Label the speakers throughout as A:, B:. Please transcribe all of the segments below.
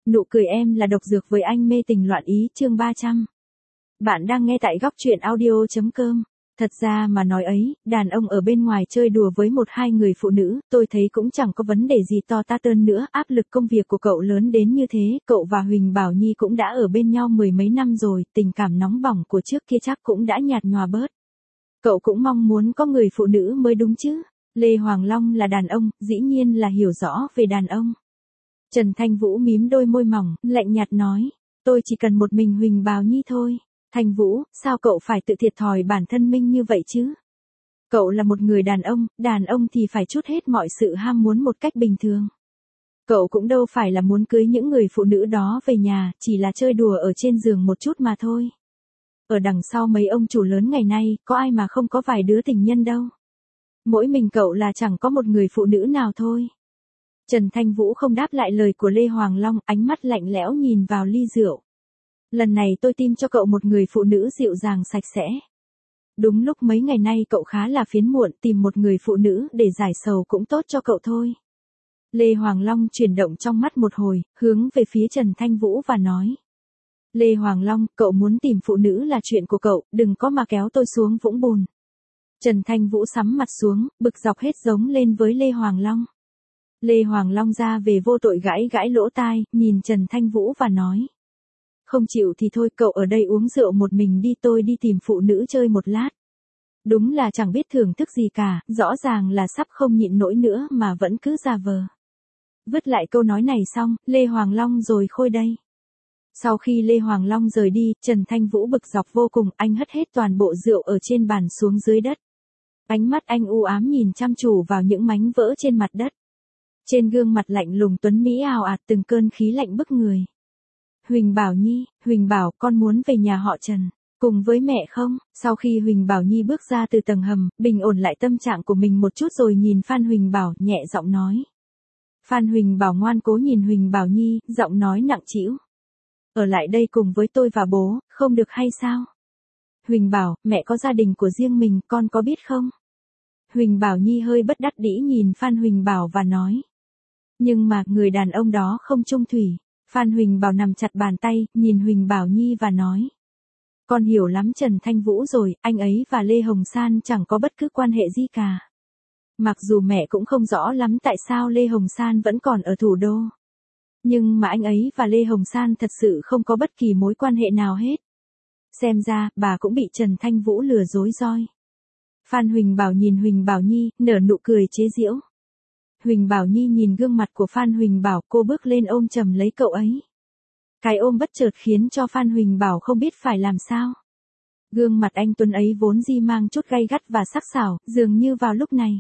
A: Nụ cười em là độc dược với anh mê tình loạn ý chương 300. Bạn đang nghe tại góc truyện audio.com. Thật ra mà nói ấy, đàn ông ở bên ngoài chơi đùa với một hai người phụ nữ, tôi thấy cũng chẳng có vấn đề gì to tát tơn nữa. Áp lực công việc của cậu lớn đến như thế, cậu và Huỳnh Bảo Nhi cũng đã ở bên nhau mười mấy năm rồi, tình cảm nóng bỏng của trước kia chắc cũng đã nhạt nhòa bớt. Cậu cũng mong muốn có người phụ nữ mới đúng chứ. Lê Hoàng Long là đàn ông, dĩ nhiên là hiểu rõ về đàn ông. Trần Thanh Vũ mím đôi môi mỏng, lạnh nhạt nói, tôi chỉ cần một mình Huỳnh Bảo Nhi thôi. Thanh Vũ, sao cậu phải tự thiệt thòi bản thân mình như vậy chứ? Cậu là một người đàn ông thì phải trút hết mọi sự ham muốn một cách bình thường. Cậu cũng đâu phải là muốn cưới những người phụ nữ đó về nhà, chỉ là chơi đùa ở trên giường một chút mà thôi. Ở đằng sau mấy ông chủ lớn ngày nay, có ai mà không có vài đứa tình nhân đâu. Mỗi mình cậu là chẳng có một người phụ nữ nào thôi. Trần Thanh Vũ không đáp lại lời của Lê Hoàng Long, ánh mắt lạnh lẽo nhìn vào ly rượu. Lần này tôi tìm cho cậu một người phụ nữ dịu dàng sạch sẽ. Đúng lúc mấy ngày nay cậu khá là phiền muộn, tìm một người phụ nữ để giải sầu cũng tốt cho cậu thôi. Lê Hoàng Long chuyển động trong mắt một hồi, hướng về phía Trần Thanh Vũ và nói. Lê Hoàng Long, cậu muốn tìm phụ nữ là chuyện của cậu, đừng có mà kéo tôi xuống vũng bùn. Trần Thanh Vũ sắm mặt xuống, bực dọc hết giống lên với Lê Hoàng Long. Lê Hoàng Long ra về vô tội gãi lỗ tai, nhìn Trần Thanh Vũ và nói. Không chịu thì thôi, cậu ở đây uống rượu một mình đi, tôi đi tìm phụ nữ chơi một lát. Đúng là chẳng biết thưởng thức gì cả, rõ ràng là sắp không nhịn nổi nữa mà vẫn cứ giả vờ. Vứt lại câu nói này xong, Lê Hoàng Long rồi khôi đây. Sau khi Lê Hoàng Long rời đi, Trần Thanh Vũ bực dọc vô cùng, anh hất hết toàn bộ rượu ở trên bàn xuống dưới đất. Ánh mắt anh u ám nhìn chăm chú vào những mảnh vỡ trên mặt đất. Trên gương mặt lạnh lùng tuấn mỹ ào ạt từng cơn khí lạnh bức người. Huỳnh Bảo Nhi, Huỳnh Bảo, con muốn về nhà họ Trần, cùng với mẹ không? Sau khi Huỳnh Bảo Nhi bước ra từ tầng hầm, bình ổn lại tâm trạng của mình một chút rồi nhìn Phan Huỳnh Bảo, nhẹ giọng nói. Phan Huỳnh Bảo ngoan cố nhìn Huỳnh Bảo Nhi, giọng nói nặng trĩu. Ở lại đây cùng với tôi và bố, không được hay sao? Huỳnh Bảo, mẹ có gia đình của riêng mình, con có biết không? Huỳnh Bảo Nhi hơi bất đắc dĩ nhìn Phan Huỳnh Bảo và nói. Nhưng mà, người đàn ông đó không chung thủy. Phan Huỳnh Bảo nằm chặt bàn tay, nhìn Huỳnh Bảo Nhi và nói. Con hiểu lắm Trần Thanh Vũ rồi, anh ấy và Lê Hồng San chẳng có bất cứ quan hệ gì cả. Mặc dù mẹ cũng không rõ lắm tại sao Lê Hồng San vẫn còn ở thủ đô. Nhưng mà anh ấy và Lê Hồng San thật sự không có bất kỳ mối quan hệ nào hết. Xem ra, bà cũng bị Trần Thanh Vũ lừa dối roi. Phan Huỳnh Bảo nhìn Huỳnh Bảo Nhi, nở nụ cười chế giễu. Huỳnh Bảo Nhi nhìn gương mặt của Phan Huỳnh Bảo, cô bước lên ôm chầm lấy cậu ấy. Cái ôm bất chợt khiến cho Phan Huỳnh Bảo không biết phải làm sao. Gương mặt anh tuấn ấy vốn dĩ mang chút gay gắt và sắc sảo, dường như vào lúc này.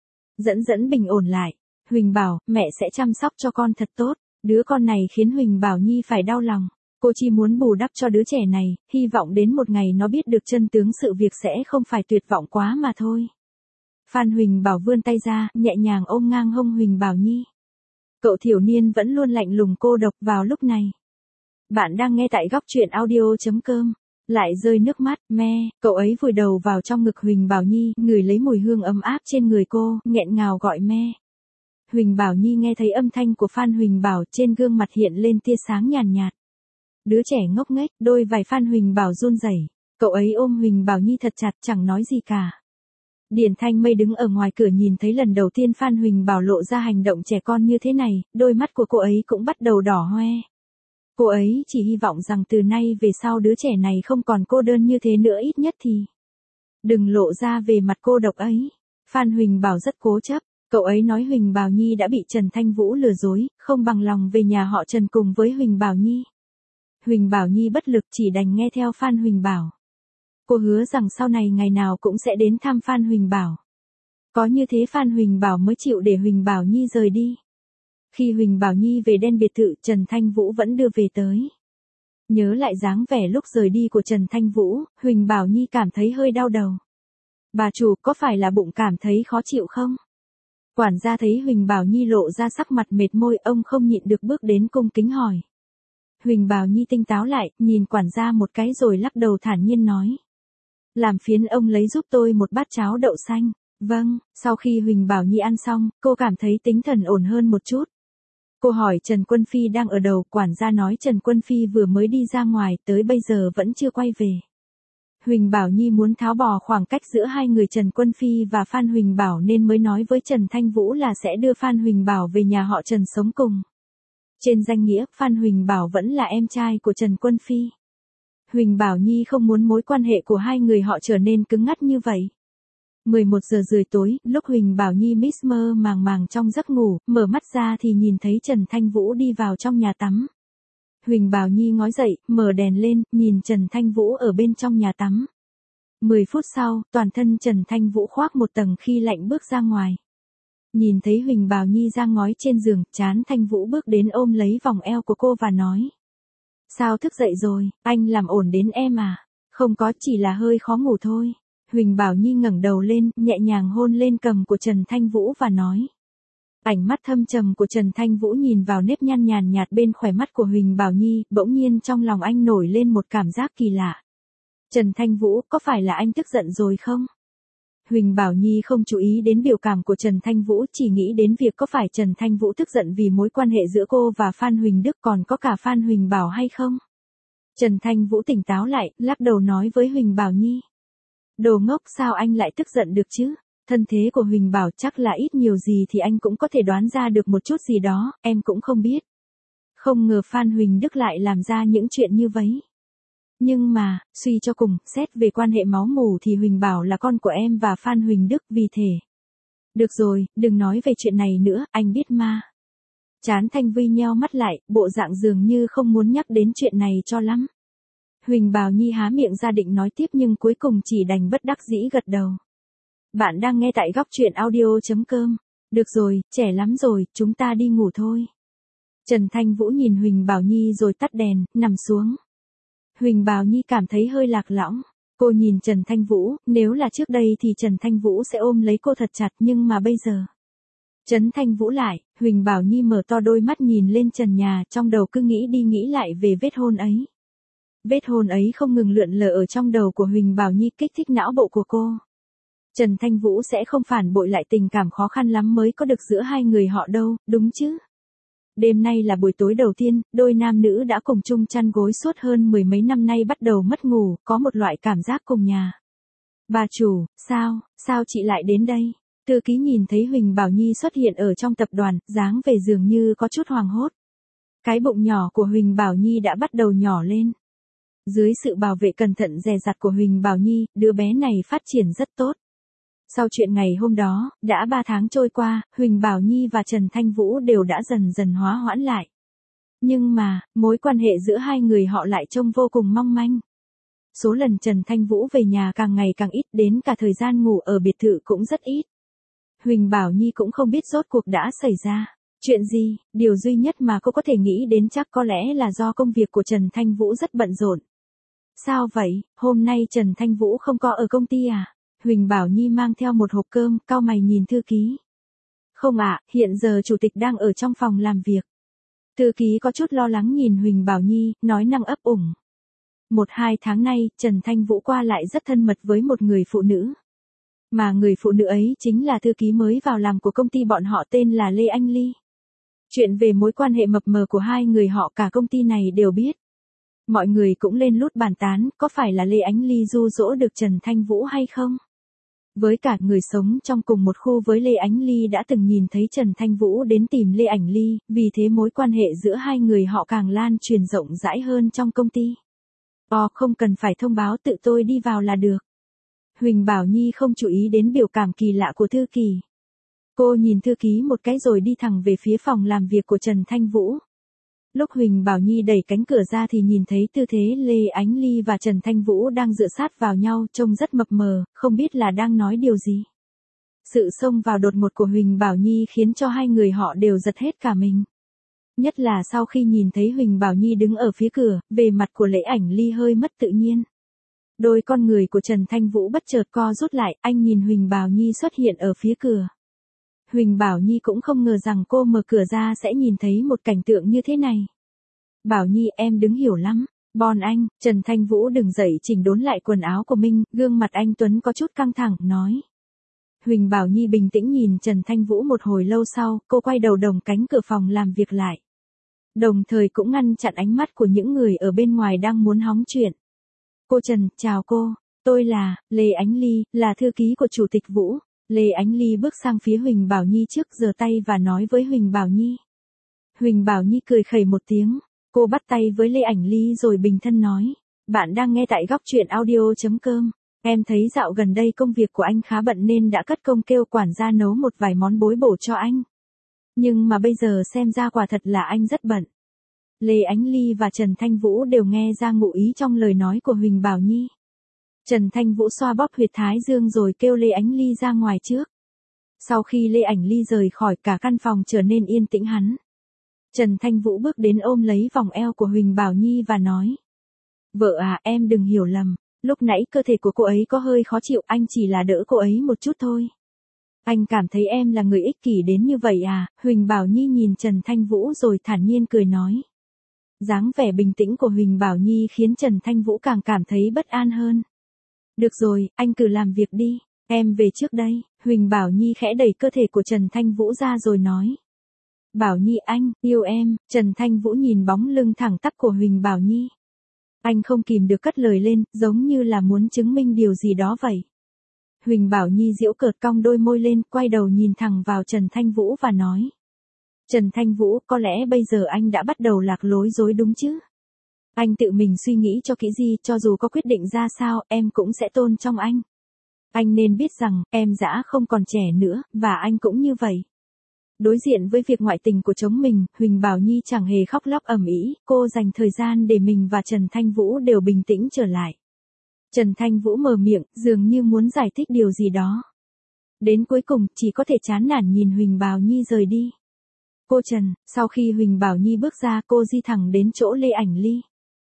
A: Dẫn bình ổn lại. Huỳnh Bảo, mẹ sẽ chăm sóc cho con thật tốt. Đứa con này khiến Huỳnh Bảo Nhi phải đau lòng. Cô chỉ muốn bù đắp cho đứa trẻ này, hy vọng đến một ngày nó biết được chân tướng sự việc sẽ không phải tuyệt vọng quá mà thôi. Phan Huỳnh Bảo vươn tay ra, nhẹ nhàng ôm ngang hông Huỳnh Bảo Nhi. Cậu thiểu niên vẫn luôn lạnh lùng cô độc vào lúc này. Bạn đang nghe tại góc truyện audio.com. Lại rơi nước mắt, cậu ấy vùi đầu vào trong ngực Huỳnh Bảo Nhi, ngửi lấy mùi hương ấm áp trên người cô, nghẹn ngào gọi mẹ. Huỳnh Bảo Nhi nghe thấy âm thanh của Phan Huỳnh Bảo, trên gương mặt hiện lên tia sáng nhàn nhạt. Đứa trẻ ngốc nghếch, đôi vai Phan Huỳnh Bảo run rẩy. Cậu ấy ôm Huỳnh Bảo Nhi thật chặt, chẳng nói gì cả. Điền Thanh Mây đứng ở ngoài cửa nhìn thấy lần đầu tiên Phan Huỳnh Bảo lộ ra hành động trẻ con như thế này, đôi mắt của cô ấy cũng bắt đầu đỏ hoe. Cô ấy chỉ hy vọng rằng từ nay về sau đứa trẻ này không còn cô đơn như thế nữa, ít nhất thì đừng lộ ra về mặt cô độc ấy. Phan Huỳnh Bảo rất cố chấp, cậu ấy nói Huỳnh Bảo Nhi đã bị Trần Thanh Vũ lừa dối, không bằng lòng về nhà họ Trần cùng với Huỳnh Bảo Nhi. Huỳnh Bảo Nhi bất lực chỉ đành nghe theo Phan Huỳnh Bảo. Cô hứa rằng sau này ngày nào cũng sẽ đến thăm Phan Huỳnh Bảo. Có như thế Phan Huỳnh Bảo mới chịu để Huỳnh Bảo Nhi rời đi. Khi Huỳnh Bảo Nhi về đen biệt thự, Trần Thanh Vũ vẫn đưa về tới. Nhớ lại dáng vẻ lúc rời đi của Trần Thanh Vũ, Huỳnh Bảo Nhi cảm thấy hơi đau đầu. Bà chủ, có phải là bụng cảm thấy khó chịu không? Quản gia thấy Huỳnh Bảo Nhi lộ ra sắc mặt mệt môi, ông không nhịn được bước đến cung kính hỏi. Huỳnh Bảo Nhi tinh táo lại, nhìn quản gia một cái rồi lắc đầu thản nhiên nói. Làm phiền ông lấy giúp tôi một bát cháo đậu xanh. Vâng, sau khi Huỳnh Bảo Nhi ăn xong, cô cảm thấy tinh thần ổn hơn một chút. Cô hỏi Trần Quân Phi đang ở đâu, quản gia nói Trần Quân Phi vừa mới đi ra ngoài, tới bây giờ vẫn chưa quay về. Huỳnh Bảo Nhi muốn tháo bỏ khoảng cách giữa hai người Trần Quân Phi và Phan Huỳnh Bảo nên mới nói với Trần Thanh Vũ là sẽ đưa Phan Huỳnh Bảo về nhà họ Trần sống cùng. Trên danh nghĩa, Phan Huỳnh Bảo vẫn là em trai của Trần Quân Phi. Huỳnh Bảo Nhi không muốn mối quan hệ của hai người họ trở nên cứng ngắc như vậy. 11 giờ rưỡi tối, lúc Huỳnh Bảo Nhi mơ màng trong giấc ngủ, mở mắt ra thì nhìn thấy Trần Thanh Vũ đi vào trong nhà tắm. Huỳnh Bảo Nhi ngó dậy, mở đèn lên, nhìn Trần Thanh Vũ ở bên trong nhà tắm. 10 phút sau, toàn thân Trần Thanh Vũ khoác một tầng khí lạnh bước ra ngoài. Nhìn thấy Huỳnh Bảo Nhi ra ngói trên giường, Trán Thanh Vũ bước đến ôm lấy vòng eo của cô và nói. Sao thức dậy rồi, anh làm ổn đến em à? Không có, chỉ là hơi khó ngủ thôi. Huỳnh Bảo Nhi ngẩng đầu lên, nhẹ nhàng hôn lên cằm của Trần Thanh Vũ và nói. Ánh mắt thâm trầm của Trần Thanh Vũ nhìn vào nếp nhăn nhàn nhạt bên khóe mắt của Huỳnh Bảo Nhi, bỗng nhiên trong lòng anh nổi lên một cảm giác kỳ lạ. Trần Thanh Vũ, có phải là anh tức giận rồi không? Huỳnh Bảo Nhi không chú ý đến biểu cảm của Trần Thanh Vũ, chỉ nghĩ đến việc có phải Trần Thanh Vũ tức giận vì mối quan hệ giữa cô và Phan Huỳnh Đức còn có cả Phan Huỳnh Bảo hay không? Trần Thanh Vũ tỉnh táo lại, lắc đầu nói với Huỳnh Bảo Nhi. Đồ ngốc, sao anh lại tức giận được chứ? Thân thế của Huỳnh Bảo chắc là ít nhiều gì thì anh cũng có thể đoán ra được một chút gì đó, em cũng không biết. Không ngờ Phan Huỳnh Đức lại làm ra những chuyện như vậy. Nhưng mà, suy cho cùng, xét về quan hệ máu mủ thì Huỳnh Bảo là con của em và Phan Huỳnh Đức, vì thế. Được rồi, đừng nói về chuyện này nữa, anh biết mà. Trán Thanh Vi nheo mắt lại, bộ dạng dường như không muốn nhắc đến chuyện này cho lắm. Huỳnh Bảo Nhi há miệng ra định nói tiếp nhưng cuối cùng chỉ đành bất đắc dĩ gật đầu. Bạn đang nghe tại góc truyện audio.com. Được rồi, trẻ lắm rồi, chúng ta đi ngủ thôi. Trần Thanh Vũ nhìn Huỳnh Bảo Nhi rồi tắt đèn, nằm xuống. Huỳnh Bảo Nhi cảm thấy hơi lạc lõng. Cô nhìn Trần Thanh Vũ, nếu là trước đây thì Trần Thanh Vũ sẽ ôm lấy cô thật chặt nhưng mà bây giờ. Trấn Thanh Vũ lại, Huỳnh Bảo Nhi mở to đôi mắt nhìn lên trần nhà, trong đầu cứ nghĩ đi nghĩ lại về vết hôn ấy. Vết hôn ấy không ngừng lượn lờ ở trong đầu của Huỳnh Bảo Nhi, kích thích não bộ của cô. Trần Thanh Vũ sẽ không phản bội lại tình cảm khó khăn lắm mới có được giữa hai người họ đâu, đúng chứ? Đêm nay là buổi tối đầu tiên, đôi nam nữ đã cùng chung chăn gối suốt hơn 10 mấy năm nay bắt đầu mất ngủ, có một loại cảm giác cùng nhà. Bà chủ, sao chị lại đến đây? Thư ký nhìn thấy Huỳnh Bảo Nhi xuất hiện ở trong tập đoàn, dáng vẻ dường như có chút hoảng hốt. Cái bụng nhỏ của Huỳnh Bảo Nhi đã bắt đầu nhỏ lên. Dưới sự bảo vệ cẩn thận dè dặt của Huỳnh Bảo Nhi, đứa bé này phát triển rất tốt. Sau chuyện ngày hôm đó, đã 3 tháng trôi qua, Huỳnh Bảo Nhi và Trần Thanh Vũ đều đã dần dần hóa hoãn lại. Nhưng mà, mối quan hệ giữa hai người họ lại trông vô cùng mong manh. Số lần Trần Thanh Vũ về nhà càng ngày càng ít, đến cả thời gian ngủ ở biệt thự cũng rất ít. Huỳnh Bảo Nhi cũng không biết rốt cuộc đã xảy ra chuyện gì, điều duy nhất mà cô có thể nghĩ đến chắc có lẽ là do công việc của Trần Thanh Vũ rất bận rộn. Sao vậy, hôm nay Trần Thanh Vũ không có ở công ty à? Huỳnh Bảo Nhi mang theo một hộp cơm, cau mày nhìn thư ký. Không ạ, hiện giờ chủ tịch đang ở trong phòng làm việc. Thư ký có chút lo lắng nhìn Huỳnh Bảo Nhi, nói năng ấp ủng. 1-2 tháng nay, Trần Thanh Vũ qua lại rất thân mật với một người phụ nữ. Mà người phụ nữ ấy chính là thư ký mới vào làm của công ty bọn họ, tên là Lê Anh Ly. Chuyện về mối quan hệ mập mờ của hai người họ cả công ty này đều biết. Mọi người cũng lên lút bàn tán, có phải là Lê Ánh Ly dụ dỗ được Trần Thanh Vũ hay không? Với cả người sống trong cùng một khu với Lê Ánh Ly đã từng nhìn thấy Trần Thanh Vũ đến tìm Lê Ảnh Ly, vì thế mối quan hệ giữa hai người họ càng lan truyền rộng rãi hơn trong công ty. Không cần phải thông báo, tự tôi đi vào là được. Huỳnh Bảo Nhi không chú ý đến biểu cảm kỳ lạ của thư ký. Cô nhìn thư ký một cái rồi đi thẳng về phía phòng làm việc của Trần Thanh Vũ. Lúc Huỳnh Bảo Nhi đẩy cánh cửa ra thì nhìn thấy tư thế Lê Ánh Ly và Trần Thanh Vũ đang dựa sát vào nhau, trông rất mập mờ, không biết là đang nói điều gì. Sự xông vào đột ngột của Huỳnh Bảo Nhi khiến cho hai người họ đều giật hết cả mình. Nhất là sau khi nhìn thấy Huỳnh Bảo Nhi đứng ở phía cửa, về mặt của Lê Ảnh Ly hơi mất tự nhiên. Đôi con người của Trần Thanh Vũ bất chợt co rút lại, anh nhìn Huỳnh Bảo Nhi xuất hiện ở phía cửa. Huỳnh Bảo Nhi cũng không ngờ rằng cô mở cửa ra sẽ nhìn thấy một cảnh tượng như thế này. Bảo Nhi, em đứng hiểu lắm. Bon anh, Trần Thanh Vũ đứng dậy chỉnh đốn lại quần áo của mình, gương mặt anh Tuấn có chút căng thẳng, nói. Huỳnh Bảo Nhi bình tĩnh nhìn Trần Thanh Vũ một hồi lâu sau, cô quay đầu đóng cánh cửa phòng làm việc lại. Đồng thời cũng ngăn chặn ánh mắt của những người ở bên ngoài đang muốn hóng chuyện. Cô Trần, chào cô. Tôi là, Lê Ánh Ly, là thư ký của Chủ tịch Vũ. Lê Ánh Ly bước sang phía Huỳnh Bảo Nhi trước giơ tay và nói với Huỳnh Bảo Nhi. Huỳnh Bảo Nhi cười khẩy một tiếng. Cô bắt tay với Lê Ánh Ly rồi bình thân nói. Bạn đang nghe tại góc truyện audio.com. Em thấy dạo gần đây công việc của anh khá bận nên đã cất công kêu quản gia nấu một vài món bối bổ cho anh. Nhưng mà bây giờ xem ra quả thật là anh rất bận. Lê Ánh Ly và Trần Thanh Vũ đều nghe ra ngụ ý trong lời nói của Huỳnh Bảo Nhi. Trần Thanh Vũ xoa bóp huyệt thái dương rồi kêu Lê Ánh Ly ra ngoài trước. Sau khi Lê Ánh Ly rời khỏi, cả căn phòng trở nên yên tĩnh hẳn. Trần Thanh Vũ bước đến ôm lấy vòng eo của Huỳnh Bảo Nhi và nói. Vợ à, em đừng hiểu lầm. Lúc nãy cơ thể của cô ấy có hơi khó chịu, anh chỉ là đỡ cô ấy một chút thôi. Anh cảm thấy em là người ích kỷ đến như vậy à? Huỳnh Bảo Nhi nhìn Trần Thanh Vũ rồi thản nhiên cười nói. Dáng vẻ bình tĩnh của Huỳnh Bảo Nhi khiến Trần Thanh Vũ càng cảm thấy bất an hơn. Được rồi, anh cứ làm việc đi, em về trước đây. Huỳnh Bảo Nhi khẽ đẩy cơ thể của Trần Thanh Vũ ra rồi nói. Bảo Nhi anh, yêu em. Trần Thanh Vũ nhìn bóng lưng thẳng tắp của Huỳnh Bảo Nhi. Anh không kìm được cất lời lên, giống như là muốn chứng minh điều gì đó vậy. Huỳnh Bảo Nhi giễu cợt cong đôi môi lên, quay đầu nhìn thẳng vào Trần Thanh Vũ và nói. Trần Thanh Vũ, có lẽ bây giờ anh đã bắt đầu lạc lối rồi đúng chứ? Anh tự mình suy nghĩ cho kỹ đi, cho dù có quyết định ra sao, em cũng sẽ tôn trọng anh. Anh nên biết rằng, em đã không còn trẻ nữa, và anh cũng như vậy. Đối diện với việc ngoại tình của chồng mình, Huỳnh Bảo Nhi chẳng hề khóc lóc ầm ĩ, cô dành thời gian để mình và Trần Thanh Vũ đều bình tĩnh trở lại. Trần Thanh Vũ mở miệng, dường như muốn giải thích điều gì đó. Đến cuối cùng, chỉ có thể chán nản nhìn Huỳnh Bảo Nhi rời đi. Cô Trần, sau khi Huỳnh Bảo Nhi bước ra, cô di thẳng đến chỗ Lê Ánh Ly.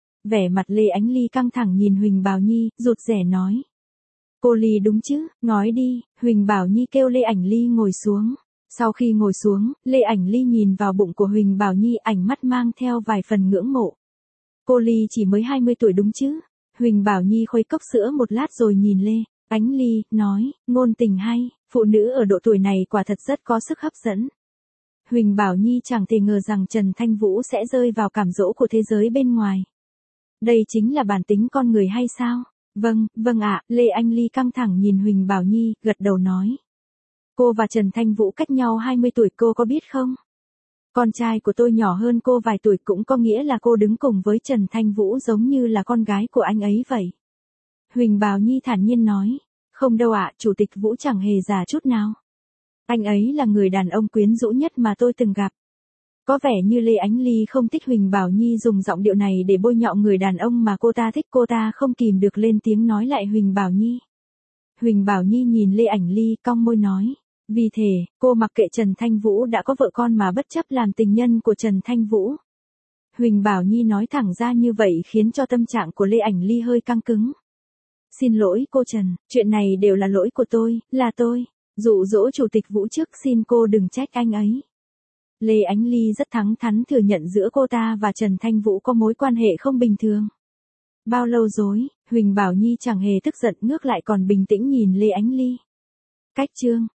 A: Vẻ mặt Lê Ánh Ly căng thẳng nhìn Huỳnh Bảo Nhi, rụt rè nói. Cô Ly đúng chứ, nói đi. Huỳnh Bảo Nhi kêu Lê Ánh Ly ngồi xuống. Sau khi ngồi xuống, Lê Ánh Ly nhìn vào bụng của Huỳnh Bảo Nhi, ánh mắt mang theo vài phần ngưỡng mộ. Cô Ly chỉ mới 20 tuổi đúng chứ? Huỳnh Bảo Nhi khuấy cốc sữa một lát rồi nhìn Lê Ánh Ly, nói, ngôn tình hay, phụ nữ ở độ tuổi này quả thật rất có sức hấp dẫn. Huỳnh Bảo Nhi chẳng thể ngờ rằng Trần Thanh Vũ sẽ rơi vào cám dỗ của thế giới bên ngoài. Đây chính là bản tính con người hay sao? Vâng ạ. Lê Ánh Ly căng thẳng nhìn Huỳnh Bảo Nhi, gật đầu nói. Cô và Trần Thanh Vũ cách nhau 20 tuổi, cô có biết không? Con trai của tôi nhỏ hơn cô vài tuổi, cũng có nghĩa là cô đứng cùng với Trần Thanh Vũ giống như là con gái của anh ấy vậy. Huỳnh Bảo Nhi thản nhiên nói. Không đâu ạ, Chủ tịch Vũ chẳng hề già chút nào. Anh ấy là người đàn ông quyến rũ nhất mà tôi từng gặp. Có vẻ như Lê Ánh Ly không thích Huỳnh Bảo Nhi dùng giọng điệu này để bôi nhọ người đàn ông mà cô ta thích, cô ta không kìm được lên tiếng nói lại Huỳnh Bảo Nhi. Huỳnh Bảo Nhi nhìn Lê Ánh Ly, cong môi nói. Vì thế, cô mặc kệ Trần Thanh Vũ đã có vợ con mà bất chấp làm tình nhân của Trần Thanh Vũ. Huỳnh Bảo Nhi nói thẳng ra như vậy khiến cho tâm trạng của Lê Ánh Ly hơi căng cứng. Xin lỗi cô Trần, chuyện này đều là lỗi của tôi, là tôi dụ dỗ Chủ tịch Vũ trước, xin cô đừng trách anh ấy. Lê Ánh Ly rất thẳng thắn thừa nhận giữa cô ta và Trần Thanh Vũ có mối quan hệ không bình thường. Bao lâu rồi? Huỳnh Bảo Nhi chẳng hề tức giận, ngược lại còn bình tĩnh nhìn Lê Ánh Ly. Cách chương